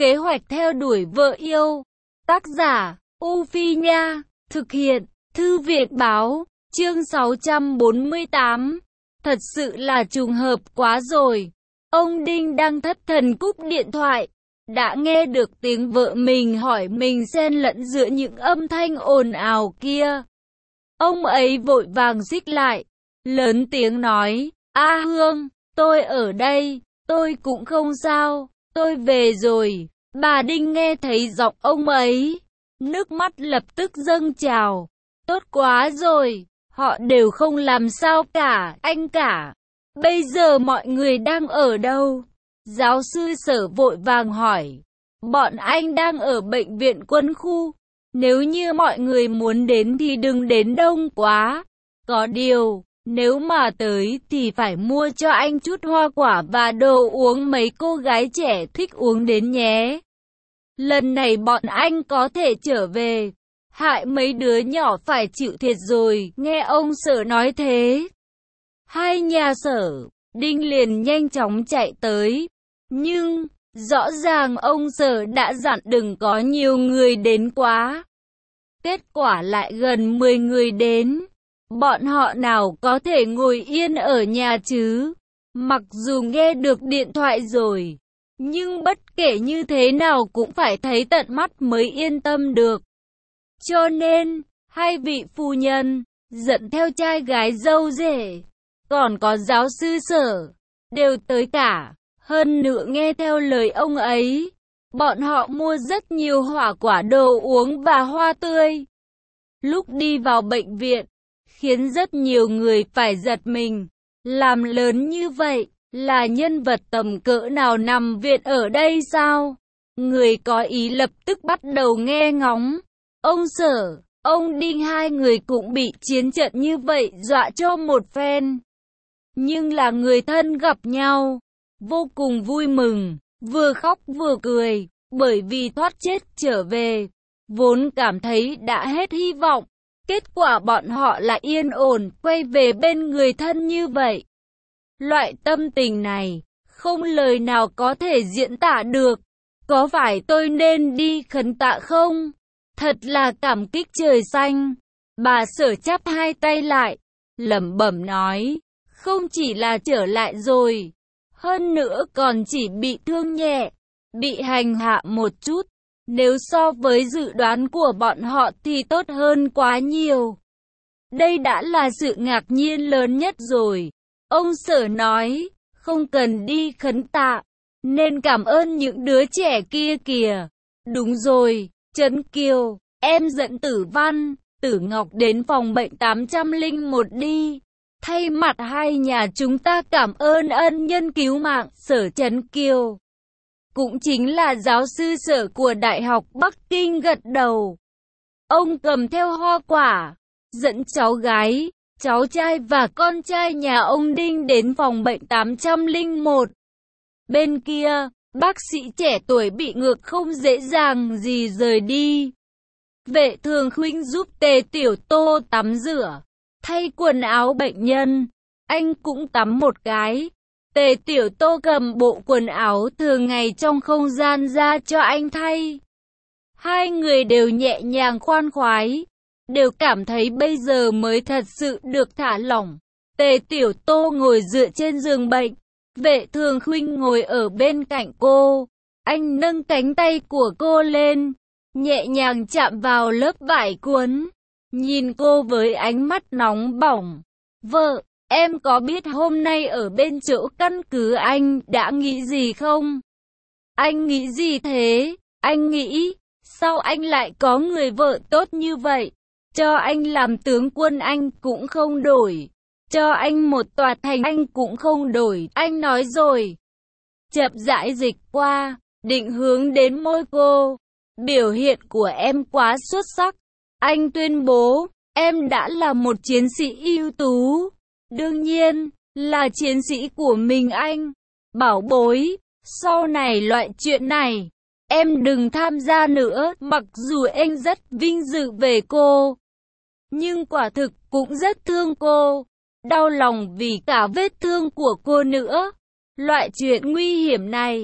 Kế hoạch theo đuổi vợ yêu. Tác giả, U Phi Nha. Thực hiện, Thư viện Báo. Chương 648. Thật sự là trùng hợp quá rồi. Ông Đinh đang thất thần cúp điện thoại. Đã nghe được tiếng vợ mình hỏi mình xen lẫn giữa những âm thanh ồn ào kia. Ông ấy vội vàng xích lại, lớn tiếng nói, A Hương, tôi ở đây, tôi cũng không sao, tôi về rồi. Bà Đinh nghe thấy giọng ông ấy, nước mắt lập tức dâng trào. Tốt quá rồi, họ đều không làm sao cả, anh cả. Bây giờ mọi người đang ở đâu? Giáo sư Sở vội vàng hỏi. Bọn anh đang ở bệnh viện quân khu. Nếu như mọi người muốn đến thì đừng đến đông quá. Có điều, nếu mà tới thì phải mua cho anh chút hoa quả và đồ uống mấy cô gái trẻ thích uống đến nhé. Lần này bọn anh có thể trở về. Hại mấy đứa nhỏ phải chịu thiệt rồi, nghe ông Sở nói thế. Hai nhà Sở, Đinh liền nhanh chóng chạy tới. Nhưng, rõ ràng ông Sở đã dặn đừng có nhiều người đến quá. Kết quả lại gần 10 người đến. Bọn họ nào có thể ngồi yên ở nhà chứ? Mặc dù nghe được điện thoại rồi, nhưng bất kể như thế nào cũng phải thấy tận mắt mới yên tâm được. Cho nên, hai vị phu nhân, dẫn theo trai gái dâu rể, còn có giáo sư Sở, đều tới cả. Hơn nữa nghe theo lời ông ấy, bọn họ mua rất nhiều hoa quả đồ uống và hoa tươi. Lúc đi vào bệnh viện, khiến rất nhiều người phải giật mình. Làm lớn như vậy, là nhân vật tầm cỡ nào nằm viện ở đây sao? Người có ý lập tức bắt đầu nghe ngóng. Ông Sở, ông Đinh hai người cũng bị chiến trận như vậy dọa cho một phen. Nhưng là người thân gặp nhau, vô cùng vui mừng, vừa khóc vừa cười, bởi vì thoát chết trở về. Vốn cảm thấy đã hết hy vọng, kết quả bọn họ lại yên ổn quay về bên người thân như vậy. Loại tâm tình này, không lời nào có thể diễn tả được. Có phải tôi nên đi khấn tạ không? Thật là cảm kích trời xanh. Bà Sở chắp hai tay lại, lẩm bẩm nói, không chỉ là trở lại rồi, hơn nữa còn chỉ bị thương nhẹ, bị hành hạ một chút. Nếu so với dự đoán của bọn họ thì tốt hơn quá nhiều. Đây đã là sự ngạc nhiên lớn nhất rồi. Ông Sở nói, không cần đi khấn tạ, nên cảm ơn những đứa trẻ kia kìa. Đúng rồi, Trấn Kiều, em dẫn Tử Văn, Tử Ngọc đến phòng bệnh 801 đi. Thay mặt hai nhà chúng ta cảm ơn ân nhân cứu mạng Sở Trấn Kiều. Cũng chính là giáo sư Sở của Đại học Bắc Kinh gật đầu. Ông cầm theo hoa quả, dẫn cháu gái, cháu trai và con trai nhà ông Đinh đến phòng bệnh 801. Bên kia, bác sĩ trẻ tuổi bị ngược không dễ dàng gì rời đi. Vệ Thường Khuynh giúp Tề Tiểu Tô tắm rửa, thay quần áo bệnh nhân. Anh cũng tắm một cái. Tề Tiểu Tô cầm bộ quần áo thường ngày trong không gian ra cho anh thay. Hai người đều nhẹ nhàng khoan khoái, đều cảm thấy bây giờ mới thật sự được thả lỏng. Tề Tiểu Tô ngồi dựa trên giường bệnh, Vệ Thường Khuynh ngồi ở bên cạnh cô. Anh nâng cánh tay của cô lên, nhẹ nhàng chạm vào lớp vải cuốn, nhìn cô với ánh mắt nóng bỏng. Vợ, em có biết hôm nay ở bên chỗ căn cứ anh đã nghĩ gì không? Anh nghĩ gì thế? Anh nghĩ, sao anh lại có người vợ tốt như vậy? Cho anh làm tướng quân anh cũng không đổi. Cho anh một tòa thành anh cũng không đổi. Anh nói rồi. Chậm rãi dịch qua, định hướng đến môi cô. Biểu hiện của em quá xuất sắc. Anh tuyên bố, em đã là một chiến sĩ ưu tú. Đương nhiên, là chiến sĩ của mình anh. Bảo bối, sau này loại chuyện này, em đừng tham gia nữa. Mặc dù anh rất vinh dự về cô, nhưng quả thực cũng rất thương cô. Đau lòng vì cả vết thương của cô nữa. Loại chuyện nguy hiểm này,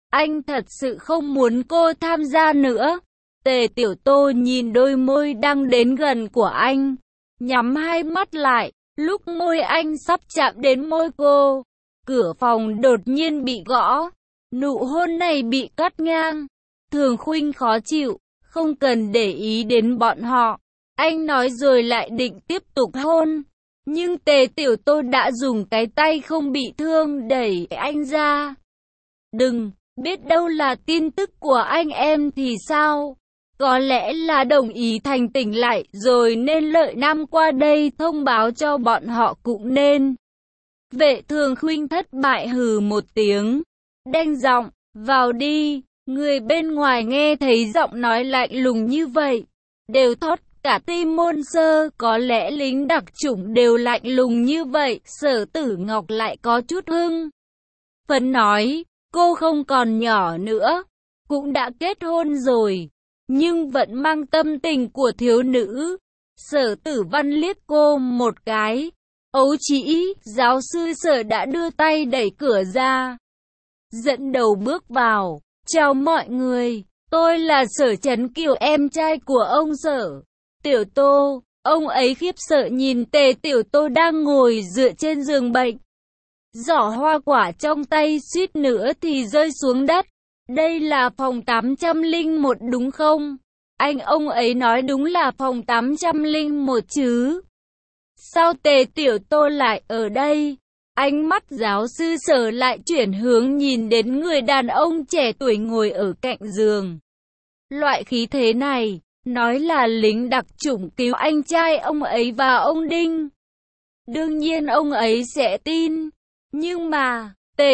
Anh thật sự không muốn cô tham gia nữa. Tề Tiểu Tô nhìn đôi môi đang đến gần của anh, nhắm hai mắt lại. Lúc môi anh sắp chạm đến môi cô, cửa phòng đột nhiên bị gõ. Nụ hôn này bị cắt ngang. Thường Khuynh khó chịu, không cần để ý đến bọn họ. Anh nói rồi lại định tiếp tục hôn. Nhưng Tề Tiểu Tô đã dùng cái tay không bị thương đẩy anh ra. Đừng, biết đâu là tin tức của anh em thì sao? Có lẽ là đồng ý thành tỉnh lại rồi nên Lợi Nam qua đây thông báo cho bọn họ cũng nên. Vệ Thường Khuynh thất bại hừ một tiếng, đanh giọng, vào đi. Người bên ngoài nghe thấy giọng nói lạnh lùng như vậy, đều thót cả tim môn sơ. Có lẽ lính đặc chủng đều lạnh lùng như vậy. Sở Tử Ngọc lại có chút hưng phấn nói, cô không còn nhỏ nữa, cũng đã kết hôn rồi, nhưng vẫn mang tâm tình của thiếu nữ. Sở Tử Văn liếc cô một cái. Ấu Trĩ, giáo sư Sở đã đưa tay đẩy cửa ra, dẫn đầu bước vào. Chào mọi người, tôi là Sở Trấn Kiều, em trai của ông Sở. Tiểu Tô, ông ấy khiếp sợ nhìn Tề Tiểu Tô đang ngồi dựa trên giường bệnh. Giỏ hoa quả trong tay suýt nữa thì rơi xuống đất. Đây là phòng 801 đúng không? Ông ấy nói đúng là phòng 801 chứ. Sao Tề Tiểu Tô lại ở đây? Ánh mắt giáo sư Sở lại chuyển hướng nhìn đến người đàn ông trẻ tuổi ngồi ở cạnh giường. Loại khí thế này, nói là lính đặc chủng cứu anh trai ông ấy và ông Đinh. Đương nhiên ông ấy sẽ tin. Nhưng mà, Tề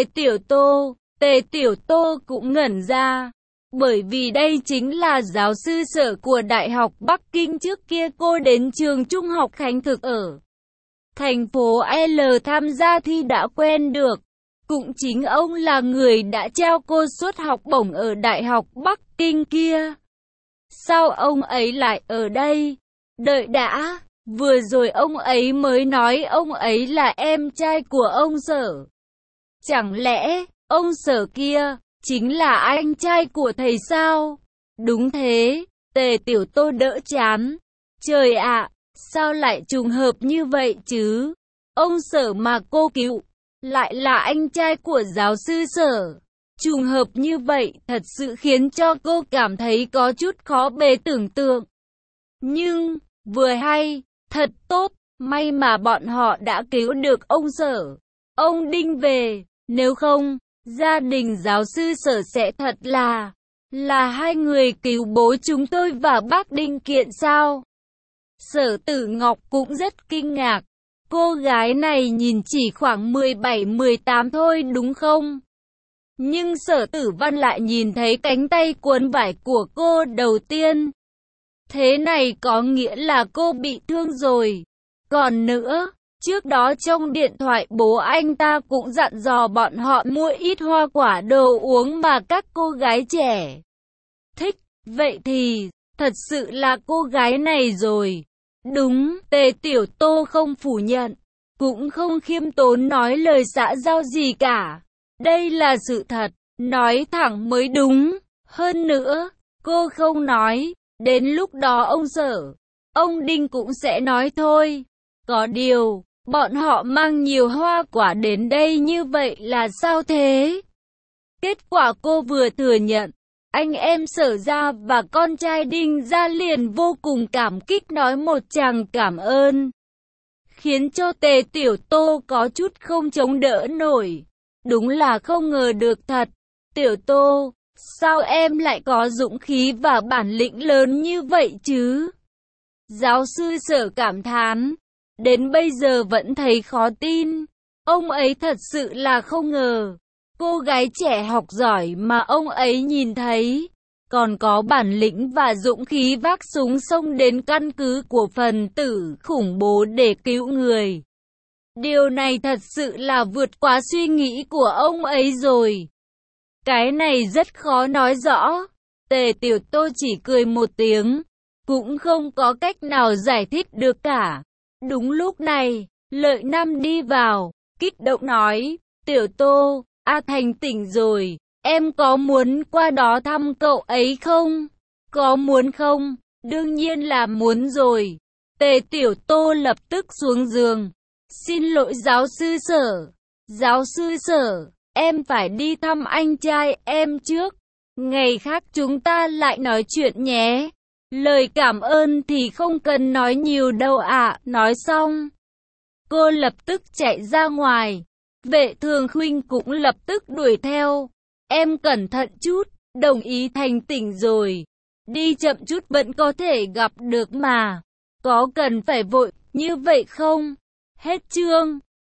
Tiểu Tô cũng ngẩn ra. Bởi vì đây chính là giáo sư Sở của Đại học Bắc Kinh, trước kia cô đến trường Trung học Khánh Thực ở thành phố L tham gia thi đã quen được. Cũng chính ông là người đã trao cô suất học bổng ở Đại học Bắc Kinh kia. Sao ông ấy lại ở đây? Đợi đã, vừa rồi ông ấy mới nói ông ấy là em trai của ông Sở. Chẳng lẽ, ông Sở kia chính là anh trai của thầy sao? Đúng thế, Tề Tiểu Tô đỡ chán. Trời ạ, sao lại trùng hợp như vậy chứ? Ông Sở mà cô cứu, lại là anh trai của giáo sư Sở. Trùng hợp như vậy thật sự khiến cho cô cảm thấy có chút khó bề tưởng tượng. Nhưng, vừa hay, thật tốt, may mà bọn họ đã cứu được ông Sở, ông Đinh về. Nếu không, gia đình giáo sư Sở sẽ thật là hai người cứu bố chúng tôi và bác Đinh Kiện sao? Sở Tử Ngọc cũng rất kinh ngạc. Cô gái này nhìn chỉ khoảng 17-18 thôi đúng không? Nhưng Sở Tử Văn lại nhìn thấy cánh tay cuốn vải của cô đầu tiên. Thế này có nghĩa là cô bị thương rồi. Còn nữa, trước đó trong điện thoại bố anh ta cũng dặn dò bọn họ mua ít hoa quả đồ uống mà các cô gái trẻ thích. Vậy thì, thật sự là cô gái này rồi. Đúng, Tề Tiểu Tô không phủ nhận, cũng không khiêm tốn nói lời xã giao gì cả. Đây là sự thật, nói thẳng mới đúng. Hơn nữa, cô không nói, đến lúc đó ông Sở, ông Đinh cũng sẽ nói thôi. Có điều, bọn họ mang nhiều hoa quả đến đây như vậy là sao thế? Kết quả cô vừa thừa nhận, anh em Sở gia và con trai Đinh gia liền vô cùng cảm kích nói một tràng cảm ơn, khiến cho Tề Tiểu Tô có chút không chống đỡ nổi. Đúng là không ngờ được thật. Tiểu Tô, sao em lại có dũng khí và bản lĩnh lớn như vậy chứ? Giáo sư Sở cảm thán, đến bây giờ vẫn thấy khó tin. Ông ấy thật sự là không ngờ, cô gái trẻ học giỏi mà ông ấy nhìn thấy, còn có bản lĩnh và dũng khí vác súng xông đến căn cứ của phần tử khủng bố để cứu người. Điều này thật sự là vượt quá suy nghĩ của ông ấy rồi. Cái này rất khó nói rõ. Tề Tiểu Tô chỉ cười một tiếng, cũng không có cách nào giải thích được cả. Đúng lúc này, Lợi Nam đi vào, kích động nói, Tiểu Tô, A Thành tỉnh rồi, Em có muốn qua đó thăm cậu ấy không? Có muốn không? Đương nhiên là muốn rồi. Tề Tiểu Tô lập tức xuống giường. Xin lỗi giáo sư Sở. Giáo sư Sở, em phải đi thăm anh trai em trước. Ngày khác chúng ta lại nói chuyện nhé. Lời cảm ơn thì không cần nói nhiều đâu ạ. Nói xong, cô lập tức chạy ra ngoài. Vệ Thường Khuynh cũng lập tức đuổi theo. Em cẩn thận chút, đồng ý thành tỉnh rồi. Đi chậm chút vẫn có thể gặp được mà. Có cần phải vội như vậy không? Hết chương.